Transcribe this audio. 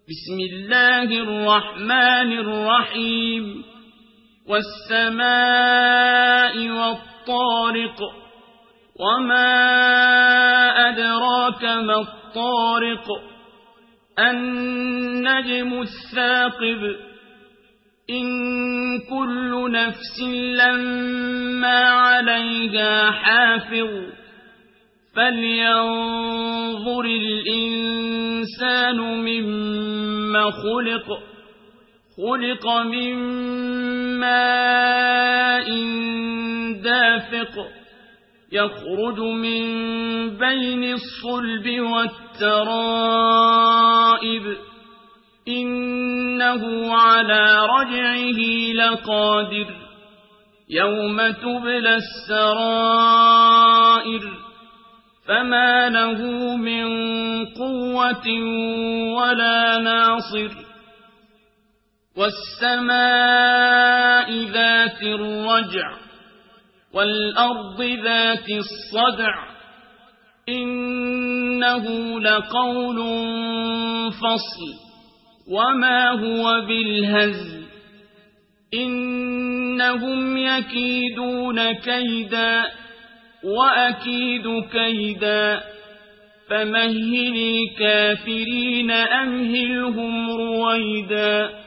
بسم الله الرحمن الرحيم والسماء والطارق وما أدراك ما الطارق النجم الثاقب إن كل نفس لما عليها حافظ فلينظر الإنسان مما خلق من ماء دافق يخرج من بين الصلب والترائب إنه على رجعه لقادر يوم تبلى السرائر فما له من قوة ولا ناصر والسماء ذات الرجع والأرض ذات الصدع إنه لقول فصل وما هو بالهزل إنهم يكيدون كيدا وأكيد كيدا فمهل الكافرين أمهلهم رويدا